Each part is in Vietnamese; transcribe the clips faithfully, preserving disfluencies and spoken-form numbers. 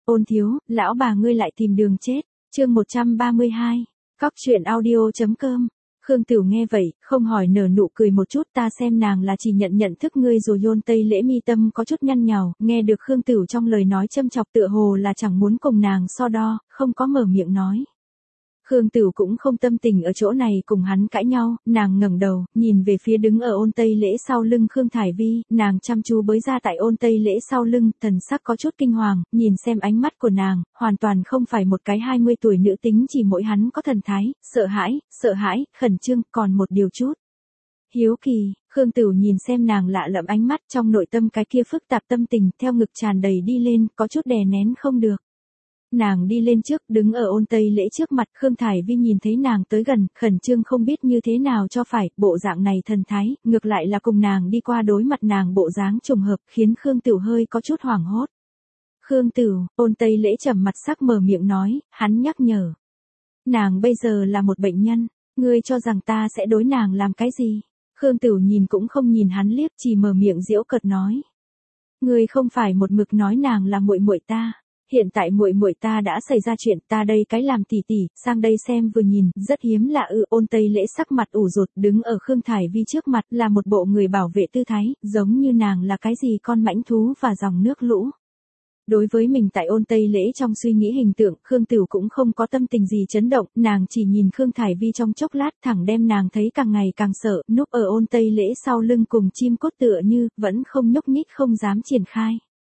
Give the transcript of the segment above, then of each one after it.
Ôn thiếu, lão bà ngươi lại tìm đường chết. Chương một trăm ba mươi hai. Cóc truyện audio.com. Khương Tửu nghe vậy, không hỏi nở nụ cười một chút, ta xem nàng là chỉ nhận nhận thức ngươi rồi. Ôn Tây Lễ mi tâm có chút nhăn nhào, nghe được Khương Tửu trong lời nói châm chọc tựa hồ là chẳng muốn cùng nàng so đo, không có mở miệng nói. Khương Tửu cũng không tâm tình ở chỗ này cùng hắn cãi nhau, nàng ngẩng đầu, nhìn về phía đứng ở Ôn Tây Lễ sau lưng Khương Thải Vi, nàng chăm chú bới ra tại Ôn Tây Lễ sau lưng, thần sắc có chút kinh hoàng, nhìn xem ánh mắt của nàng, hoàn toàn không phải một cái hai mươi tuổi nữ tính, chỉ mỗi hắn có thần thái, sợ hãi, sợ hãi, khẩn trương, còn một điều chút hiếu kỳ. Khương Tửu nhìn xem nàng lạ lẫm ánh mắt, trong nội tâm cái kia phức tạp tâm tình theo ngực tràn đầy đi lên, có chút đè nén không được. Nàng đi lên trước, đứng ở Ôn Tây Lễ trước mặt, Khương Thải Vi nhìn thấy nàng tới gần, khẩn trương không biết như thế nào cho phải, bộ dạng này thần thái, ngược lại là cùng nàng đi qua đối mặt nàng bộ dáng trùng hợp, khiến Khương Tửu hơi có chút hoảng hốt. Khương Tửu, Ôn Tây Lễ trầm mặt sắc mở miệng nói, hắn nhắc nhở. Nàng bây giờ là một bệnh nhân, ngươi cho rằng ta sẽ đối nàng làm cái gì? Khương Tửu nhìn cũng không nhìn hắn liếc, chỉ mở miệng giễu cợt nói. Ngươi không phải một mực nói nàng là muội muội ta. Hiện tại muội muội ta đã xảy ra chuyện, ta đây cái làm tỷ tỷ, sang đây xem vừa nhìn, rất hiếm lạ ư. Ôn Tây Lễ sắc mặt ủ rột, đứng ở Khương Thải Vi trước mặt là một bộ người bảo vệ tư thái, giống như nàng là cái gì con mãnh thú và dòng nước lũ. Đối với mình tại Ôn Tây Lễ trong suy nghĩ hình tượng, Khương Tửu cũng không có tâm tình gì chấn động, nàng chỉ nhìn Khương Thải Vi trong chốc lát, thẳng đem nàng thấy càng ngày càng sợ, núp ở Ôn Tây Lễ sau lưng cùng chim cốt tựa như, vẫn không nhúc nhích không dám triển khai.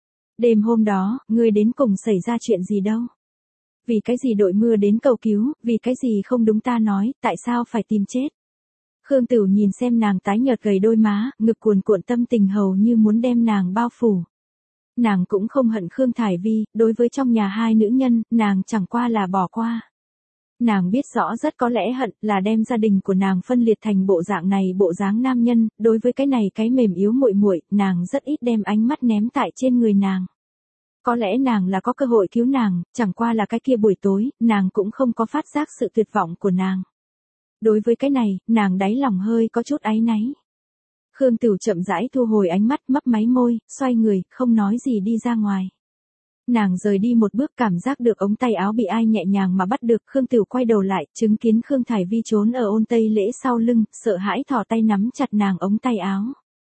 Đêm hôm đó, ngươi đến cùng xảy ra chuyện gì đâu? Vì cái gì đội mưa đến cầu cứu, vì cái gì không đúng ta nói, tại sao phải tìm chết? Khương Tửu nhìn xem nàng tái nhợt gầy đôi má, ngực cuồn cuộn tâm tình hầu như muốn đem nàng bao phủ. Nàng cũng không hận Khương Thải Vi, đối với trong nhà hai nữ nhân, nàng chẳng qua là bỏ qua. Nàng biết rõ rất có lẽ hận là đem gia đình của nàng phân liệt thành bộ dạng này bộ dáng nam nhân, đối với cái này cái mềm yếu muội muội, nàng rất ít đem ánh mắt ném tại trên người nàng. Có lẽ nàng là có cơ hội cứu nàng, chẳng qua là cái kia buổi tối, nàng cũng không có phát giác sự tuyệt vọng của nàng. Đối với cái này, nàng đáy lòng hơi có chút áy náy. Khương Tửu chậm rãi thu hồi ánh mắt, mấp máy môi, xoay người, không nói gì đi ra ngoài. Nàng rời đi một bước, cảm giác được ống tay áo bị ai nhẹ nhàng mà bắt được, Khương Tửu quay đầu lại, chứng kiến Khương Thải Vi trốn ở Ôn Tây Lễ sau lưng, sợ hãi thò tay nắm chặt nàng ống tay áo.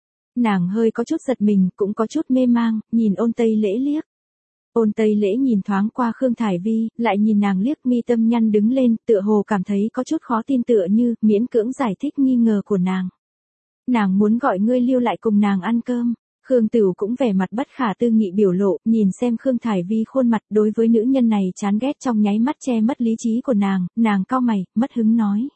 Nàng hơi có chút giật mình, cũng có chút mê mang, nhìn Ôn Tây Lễ liếc. Ôn Tây Lễ nhìn thoáng qua Khương Thải Vi, lại nhìn nàng liếc, mi tâm nhăn đứng lên, tựa hồ cảm thấy có chút khó tin, tựa như miễn cưỡng giải thích nghi ngờ của nàng. Nàng muốn gọi ngươi lưu lại cùng nàng ăn cơm. Khương Tửu cũng vẻ mặt bất khả tư nghị biểu lộ, nhìn xem Khương Thải Vi khuôn mặt, đối với nữ nhân này chán ghét trong nháy mắt che mất lý trí của nàng, nàng cau mày, mất hứng nói.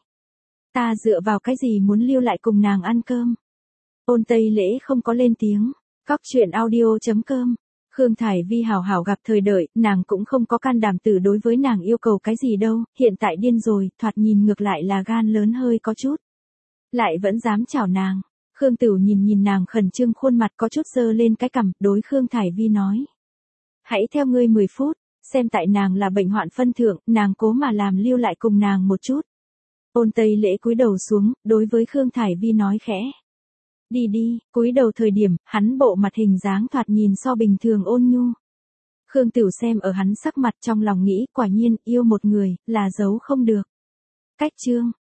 Ta dựa vào cái gì muốn lưu lại cùng nàng ăn cơm? Ôn Tây Lễ không có lên tiếng. Cóc truyện audio.com. Khương Thải Vi hảo hảo gặp thời đợi, nàng cũng không có can đảm từ đối với nàng yêu cầu cái gì đâu, hiện tại điên rồi, thoạt nhìn ngược lại là gan lớn hơi có chút. Lại vẫn dám chào nàng. Khương Tửu nhìn nhìn nàng khẩn trương khuôn mặt có chút giơ lên cái cằm, đối Khương Thải Vi nói. Hãy theo ngươi mười phút, xem tại nàng là bệnh hoạn phân thượng, nàng cố mà làm lưu lại cùng nàng một chút. Ôn Tây Lễ cúi đầu xuống, đối với Khương Thải Vi nói khẽ. Đi đi, cúi đầu thời điểm, hắn bộ mặt hình dáng thoạt nhìn so bình thường ôn nhu. Khương Tửu xem ở hắn sắc mặt trong lòng nghĩ, quả nhiên, yêu một người, là giấu không được. Cách chương.